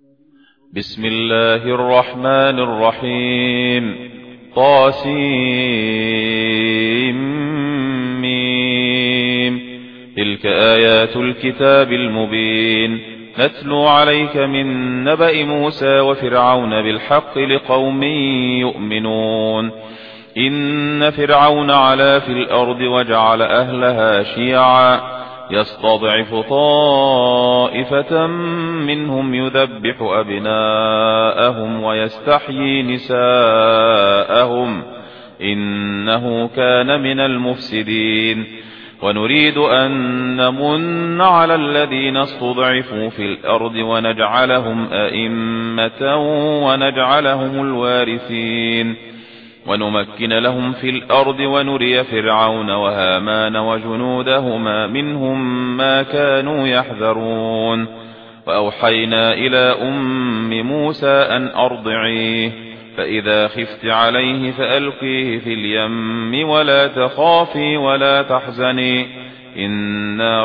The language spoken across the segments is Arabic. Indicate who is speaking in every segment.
Speaker 1: بسم الله الرحمن الرحيم. طاسيم. تلك آيات الكتاب المبين. نتلو عليك من نبأ موسى وفرعون بالحق لقوم يؤمنون. إن فرعون علا في الأرض وجعل أهلها شيعا يستضعف طائفة منهم يذبح أبناءهم ويستحيي نساءهم إنه كان من المفسدين. ونريد أن نمن على الذين استضعفوا في الأرض ونجعلهم أئمة ونجعلهم الوارثين ونمكن لهم في الأرض ونري فرعون وهامان وجنودهما منهم ما كانوا يحذرون. وأوحينا إلى أم موسى أن أرضعيه فإذا خفت عليه فألقيه في اليم ولا تخافي ولا تحزني إنا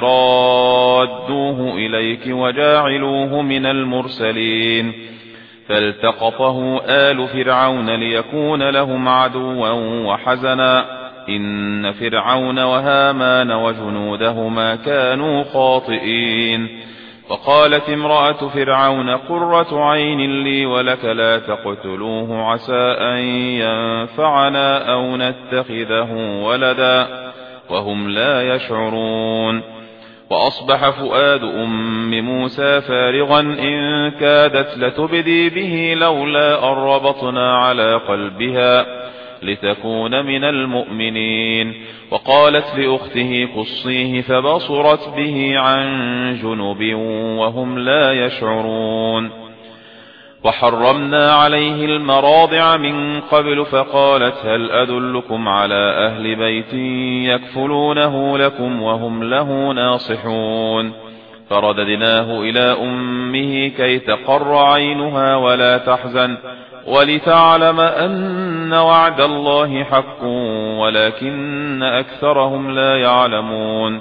Speaker 1: رادوه إليك وجاعلوه من المرسلين. فالتقطه آل فرعون ليكون لهم عدوا وحزنا إن فرعون وهامان وجنودهما كانوا خاطئين. وقالت امرأة فرعون قرة عين لي ولك لا تقتلوه عسى أن ينفعنا أو نتخذه ولدا وهم لا يشعرون. وأصبح فؤاد أم موسى فارغا إن كادت لتبدي به لولا أن ربطنا على قلبها لتكون من المؤمنين. وقالت لأخته قصيه فبصرت به عن جنب وهم لا يشعرون. وحرمنا عليه المراضع من قبل فقالت هل أدلكم على أهل بيت يكفلونه لكم وهم له ناصحون. فرددناه إلى أمه كي تقر عينها ولا تحزن ولتعلم أن وعد الله حق ولكن أكثرهم لا يعلمون.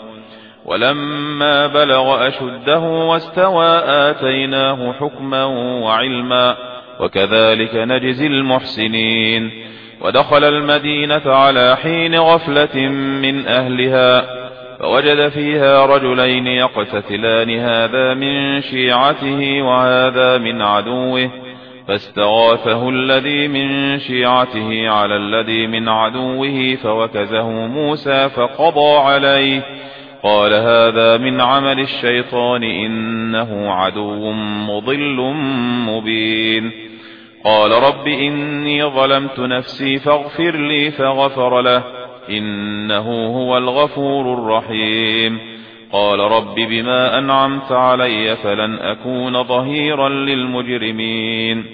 Speaker 1: ولما بلغ أشده واستوى آتيناه حكما وعلما وكذلك نجزي المحسنين. ودخل المدينة على حين غفلة من أهلها فوجد فيها رجلين يقتتلان هذا من شيعته وهذا من عدوه فاستغاثه الذي من شيعته على الذي من عدوه فوكزه موسى فقضى عليه قال هذا من عمل الشيطان إنه عدو مضل مبين. قال رب إني ظلمت نفسي فاغفر لي فغفر له إنه هو الغفور الرحيم. قال رب بما أنعمت علي فلن أكون ظهيرا للمجرمين.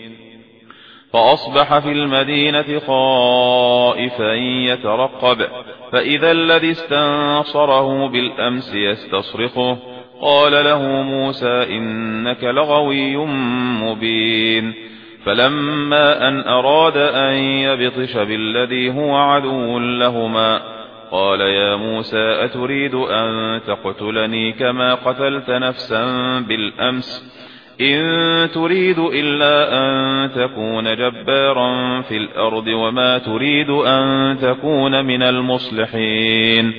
Speaker 1: فأصبح في المدينة خائفا يترقب فإذا الذي استنصره بالأمس يستصرخه قال له موسى إنك لغوي مبين. فلما أن أراد أن يبطش بالذي هو عدو لهما قال يا موسى أتريد أن تقتلني كما قتلت نفسا بالأمس إن تريد إلا أن تكون جبارا في الأرض وما تريد أن تكون من المصلحين.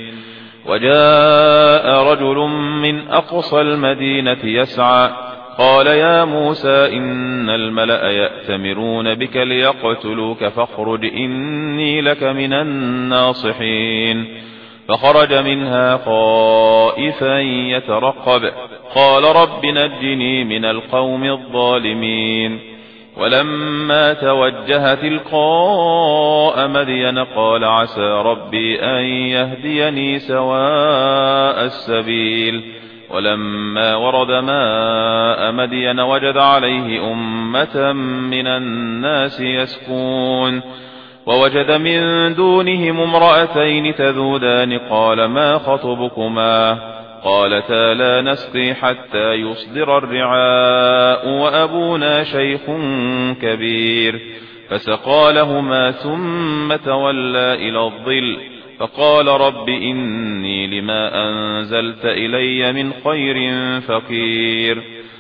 Speaker 1: وجاء رجل من أقصى المدينة يسعى قال يا موسى إن الملأ يأتمرون بك ليقتلوك فاخرج إني لك من الناصحين. فخرج منها خائفا يترقب قال رب نجني من القوم الظالمين. ولما توجه تلقاء مدين قال عسى ربي أن يهديني سواء السبيل. ولما ورد ماء مدين وجد عليه أمة من الناس يسكون ووجد من دونهم امرأتين تذودان قال ما خطبكما قالتا لا نسقي حتى يصدر الرعاء وأبونا شيخ كبير. فسقى لهما ثم تولى إلى الظل فقال رب إني لما أنزلت إلي من خير فقير.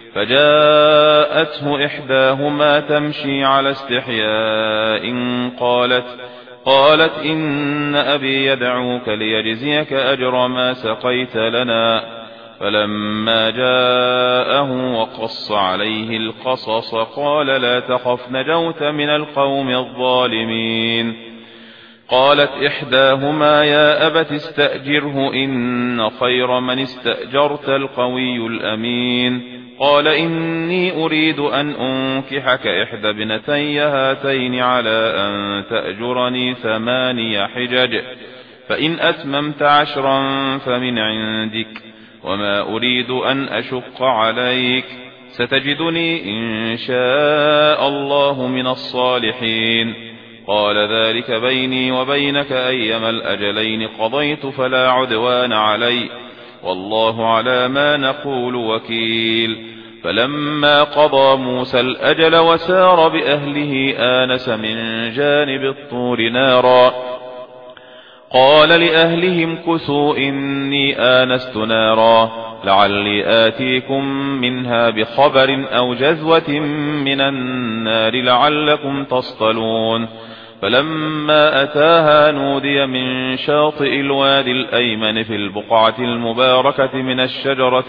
Speaker 1: فجاءته إحداهما تمشي على استحياء قالت إن أبي يدعوك ليجزيك أجر ما سقيت لنا. فلما جاءه وقص عليه القصص قال لا تخف نجوت من القوم الظالمين. قالت إحداهما يا أبت استأجره إن خير من استأجرت القوي الأمين. قال إني أريد أن أنكحك إحدى ابنتي هاتين على أن تأجرني 8 حجج فإن أتممت 10 فمن عندك وما أريد أن أشق عليك ستجدني إن شاء الله من الصالحين. قال ذلك بيني وبينك أيما الأجلين قضيت فلا عدوان علي والله على ما نقول وكيل. فلما قضى موسى الأجل وسار بأهله آنس من جانب الطور نارا قال لأهلهم كثوا إني آنست نارا لعلي آتيكم منها بخبر أو جذوة من النار لعلكم تصطلون. فلما أتاها نودي من شاطئ الوادي الأيمن في البقعة المباركة من الشجرة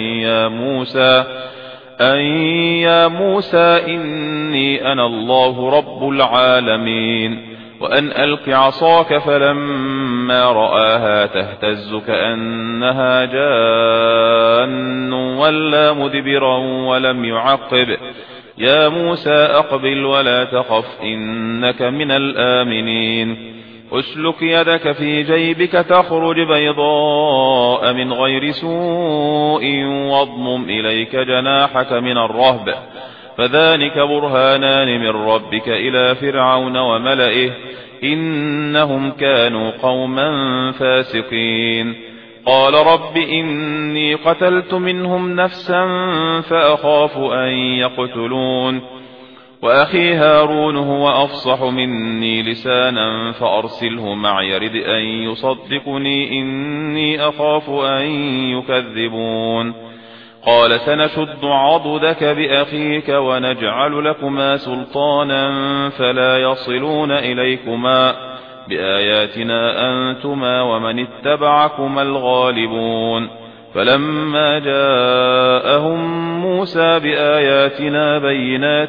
Speaker 1: أن يا موسى إني أنا الله رب العالمين وأن ألق عصاك. فلما رآها تهتز كأنها جان ولا مدبرا ولم يعقب يا موسى أقبل ولا تخف إنك من الآمنين. أسلك يدك في جيبك تخرج بيضاء من غير سوء واضمم إليك جناحك من الرهب فذلك برهانان من ربك إلى فرعون وملئه إنهم كانوا قوما فاسقين. قال رب إني قتلت منهم نفسا فأخاف أن يقتلون وأخي هارون هو أفصح مني لسانا فأرسله معي يرد أن يصدقني إني أخاف أن يكذبون. قال سنشد عضدك بأخيك ونجعل لكما سلطانا فلا يصلون إليكما بآياتنا أنتما ومن اتبعكما الغالبون. فلما جاءهم موسى بآياتنا بينات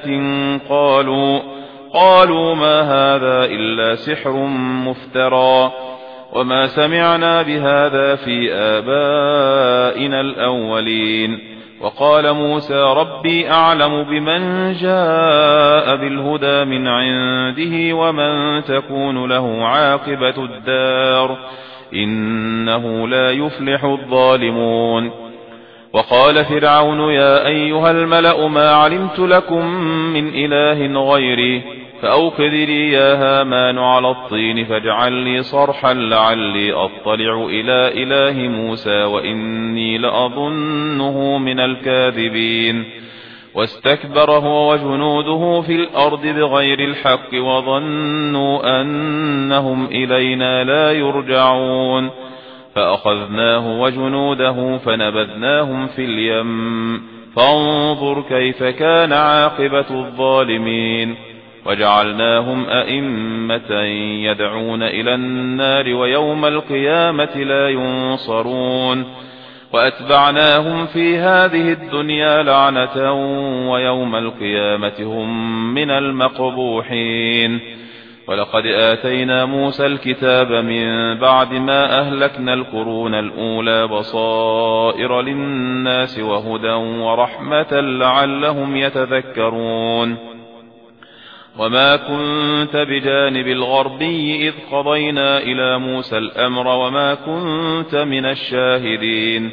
Speaker 1: قالوا ما هذا إلا سحر مفترى وما سمعنا بهذا في آبائنا الأولين. وقال موسى ربي أعلم بمن جاء بالهدى من عنده ومن تكون له عاقبة الدار إنه لا يفلح الظالمون. وقال فرعون يا أيها الملأ ما علمت لكم من إله غيري فأوقد لي يا هامان على الطين فاجعل لي صرحا لعلي أطلع إلى إله موسى وإني لأظنه من الكاذبين. واستكبر هو وجنوده في الأرض بغير الحق وظنوا أنهم إلينا لا يرجعون. فأخذناه وجنوده فنبذناهم في اليم فانظر كيف كان عاقبة الظالمين. وجعلناهم أئمة يدعون إلى النار ويوم القيامة لا ينصرون. وأتبعناهم في هذه الدنيا لعنة ويوم القيامة هم من المقبوحين. ولقد آتينا موسى الكتاب من بعد ما أهلكنا القرون الأولى بصائر للناس وهدى ورحمة لعلهم يتذكرون. وما كنت بجانب الغربي إذ قضينا إلى موسى الأمر وما كنت من الشاهدين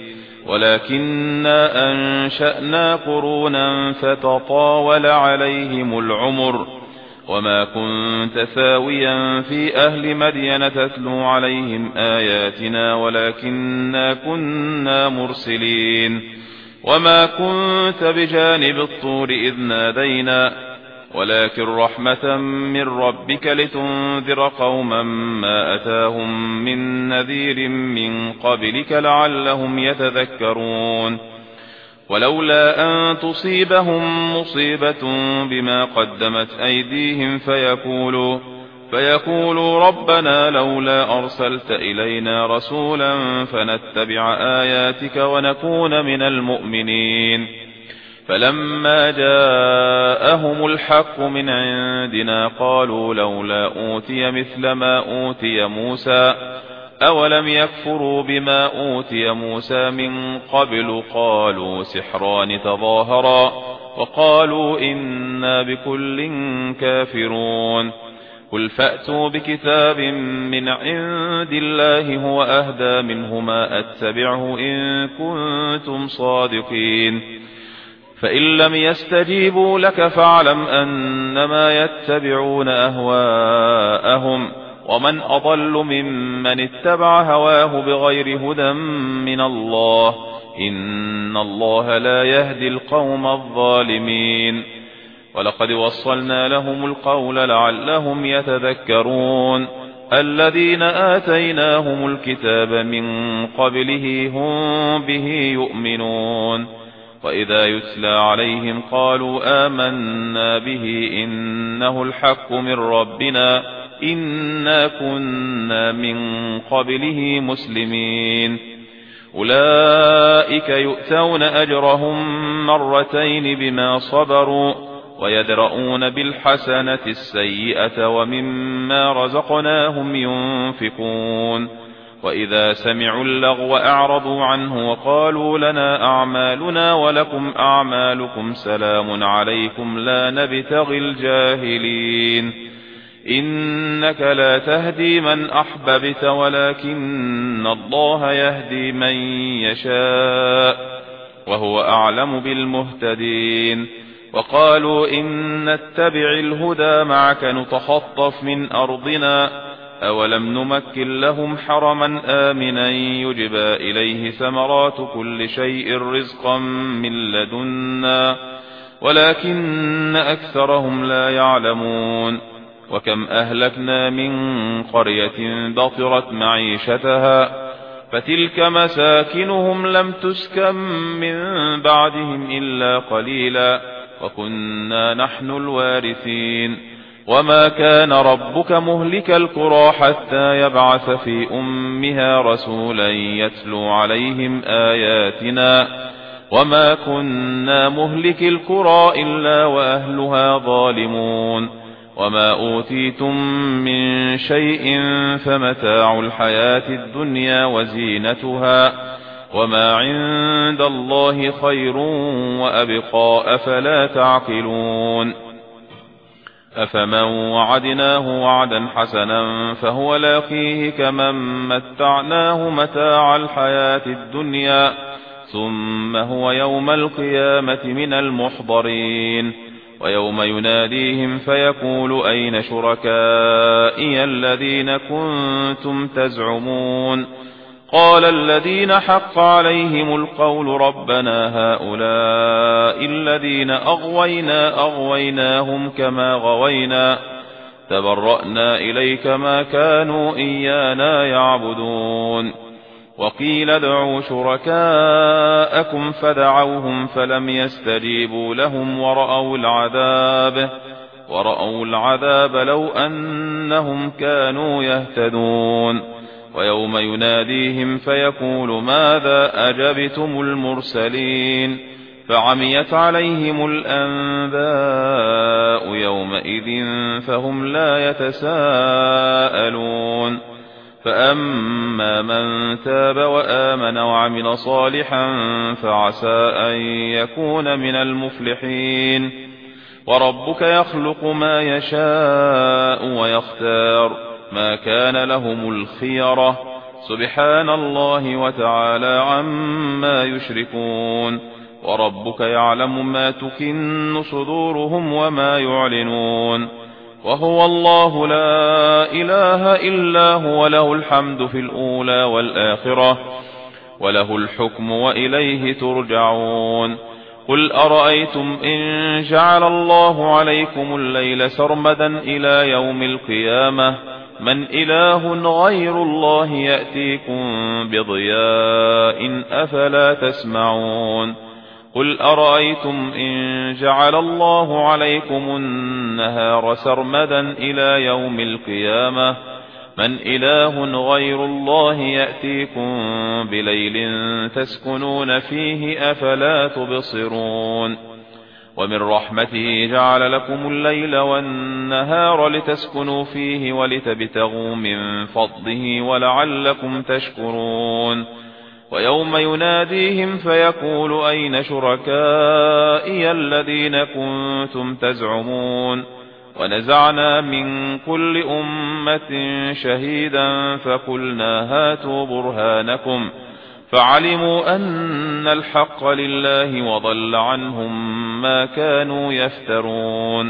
Speaker 1: ولكننا أنشأنا قرونا فتطاول عليهم العمر وما كنت ثاويا في أهل مدين تتلو عليهم آياتنا ولكننا كنا مرسلين. وما كنت بجانب الطور إذ نادينا ولكن رحمة من ربك لتنذر قوما ما أتاهم من نذير من قبلك لعلهم يتذكرون. ولولا أن تصيبهم مصيبة بما قدمت أيديهم فيقولوا ربنا لولا أرسلت إلينا رسولا فنتبع آياتك ونكون من المؤمنين. فلما جاءهم الحق من عندنا قالوا لولا أوتي مثل ما أوتي موسى أولم يكفروا بما أوتي موسى من قبل قالوا سحران تظاهرا وقالوا إنا بكل كافرون. قل فأتوا بكتاب من عند الله هو أهدى منهما أتبعه إن كنتم صادقين. فإن لم يستجيبوا لك فاعلم أنما يتبعون أهواءهم ومن أضل ممن اتبع هواه بغير هدى من الله إن الله لا يهدي القوم الظالمين. ولقد وصلنا لهم القول لعلهم يتذكرون. الذين آتيناهم الكتاب من قبله هم به يؤمنون. وإذا يتلى عليهم قالوا آمنا به إنه الحق من ربنا إنا كنا من قبله مسلمين. أولئك يؤتون أجرهم مرتين بما صبروا ويدرؤون بالحسنة السيئة ومما رزقناهم ينفقون. وإذا سمعوا اللغو أعرضوا عنه وقالوا لنا أعمالنا ولكم أعمالكم سلام عليكم لا نبتغي الجاهلين. إنك لا تهدي من أحببت ولكن الله يهدي من يشاء وهو أعلم بالمهتدين. وقالوا إن نتبع الهدى معك نتخطف من أرضنا أولم نمكن لهم حرما آمنا يجبى إليه ثمرات كل شيء رزقا من لدنا ولكن أكثرهم لا يعلمون. وكم أهلكنا من قرية بطرت معيشتها فتلك مساكنهم لم تسكن من بعدهم إلا قليلا وكنا نحن الوارثين. وما كان ربك مهلك القرى حتى يبعث في أمها رسولا يتلو عليهم آياتنا وما كنا مهلك القرى إلا وأهلها ظالمون. وما أوتيتم من شيء فمتاع الحياة الدنيا وزينتها وما عند الله خير وأبقى أفلا تعقلون. أفمن وعدناه وعدا حسنا فهو لاقيه كمن متعناه متاع الحياة الدنيا ثم هو يوم القيامة من المحضرين. ويوم يناديهم فيقول أين شركائي الذين كنتم تزعمون قال الذين حق عليهم القول ربنا هؤلاء الذين أغويناهم كما غوينا تبرأنا إليك ما كانوا إيانا يعبدون. وقيل ادعوا شركاءكم فدعوهم فلم يستجيبوا لهم ورأوا العذاب لو أنهم كانوا يهتدون. ويوم يناديهم فيقول ماذا أجبتم المرسلين فعميت عليهم الأنباء يومئذ فهم لا يتساءلون. فأما من تاب وآمن وعمل صالحا فعسى أن يكون من المفلحين. وربك يخلق ما يشاء ويختار ما كان لهم الخيرة سبحان الله وتعالى عما يشركون. وربك يعلم ما تكن صدورهم وما يعلنون. وهو الله لا إله إلا هو له الحمد في الأولى والآخرة وله الحكم وإليه ترجعون. قل أرأيتم إن جعل الله عليكم الليل سرمدا إلى يوم القيامة من إله غير الله يأتيكم بضياء أفلا تسمعون. قل أرأيتم إن جعل الله عليكم النهار سرمدا إلى يوم القيامة من إله غير الله يأتيكم بليل تسكنون فيه أفلا تبصرون ومن رحمته جعل لكم الليل والنهار لتسكنوا فيه ولتبتغوا من فضله ولعلكم تشكرون ويوم يناديهم فيقول أين شركائي الذين كنتم تزعمون ونزعنا من كل أمة شهيدا فقلنا هاتوا برهانكم فعلموا أن الحق لله وضل عنهم ما كانوا يفترون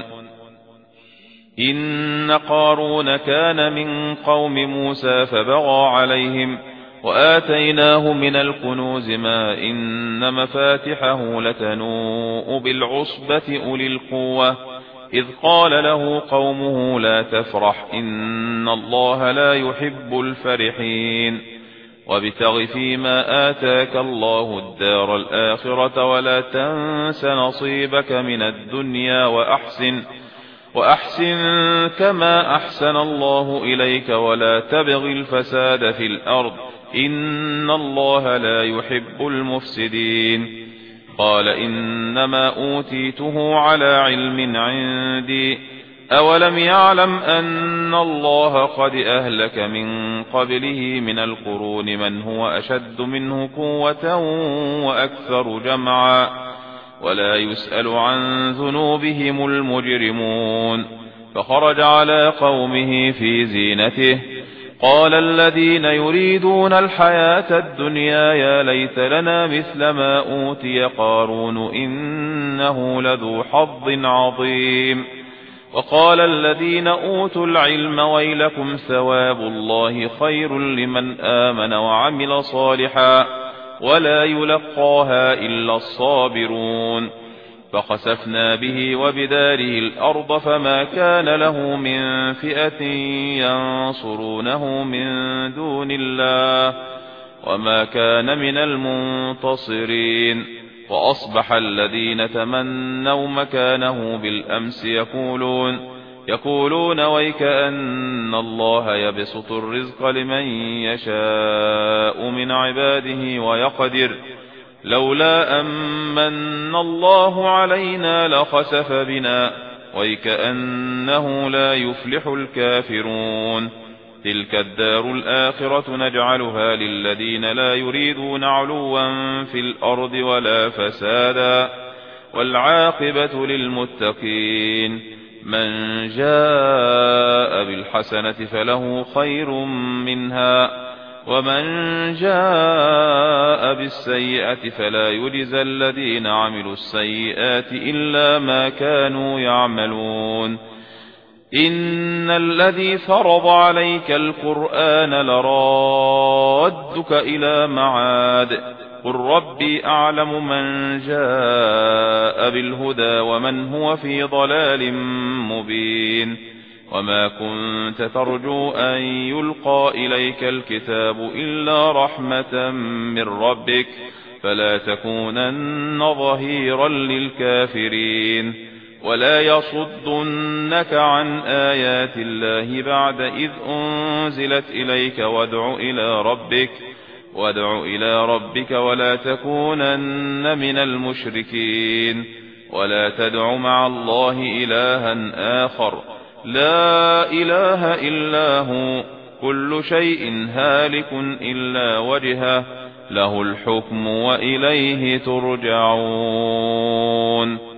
Speaker 1: إن قارون كان من قوم موسى فبغى عليهم وآتيناه من الكنوز ما إن مفاتحه لتنوء بالعصبة أولي القوة إذ قال له قومه لا تفرح إن الله لا يحب الفرحين وابتغ فيما آتاك الله الدار الآخرة ولا تنس نصيبك من الدنيا وأحسن كما أحسن الله إليك ولا تبغ الفساد في الأرض إن الله لا يحب المفسدين قال إنما أوتيته على علم عندي أولم يعلم أن الله قد أهلك من قبله من القرون من هو أشد منه قوة وأكثر جمعا ولا يسأل عن ذنوبهم المجرمون فخرج على قومه في زينته قال الذين يريدون الحياة الدنيا يا ليت لنا مثل ما أوتي قارون إنه لذو حظ عظيم وقال الذين أوتوا العلم ويلكم ثواب الله خير لمن آمن وعمل صالحا ولا يلقاها إلا الصابرون فخسفنا به وبداره الأرض فما كان له من فئة ينصرونه من دون الله وما كان من المنتصرين وأصبح الذين تمنوا مكانه بالأمس يقولون ويكأن الله يبسط الرزق لمن يشاء من عباده ويقدر لولا أمن الله علينا لخسف بنا ويكأنه لا يفلح الكافرون تلك الدار الآخرة نجعلها للذين لا يريدون علوا في الأرض ولا فسادا والعاقبة للمتقين من جاء بالحسنة فله خير منها ومن جاء بالسيئة فلا يجزى الذين عملوا السيئات إلا ما كانوا يعملون إن الذي فرض عليك القرآن لرادك إلى معاد قل ربي أعلم من جاء بالهدى ومن هو في ضلال مبين وما كنت ترجو أن يلقى إليك الكتاب إلا رحمة من ربك فلا تكونن ظهيرا للكافرين ولا يصدنك عن آيات الله بعد إذ أنزلت إليك وادع إلى ربك ولا تكونن من المشركين ولا تدع مع الله إلها آخر لا إله إلا هو كل شيء هالك إلا وجهه له الحكم وإليه ترجعون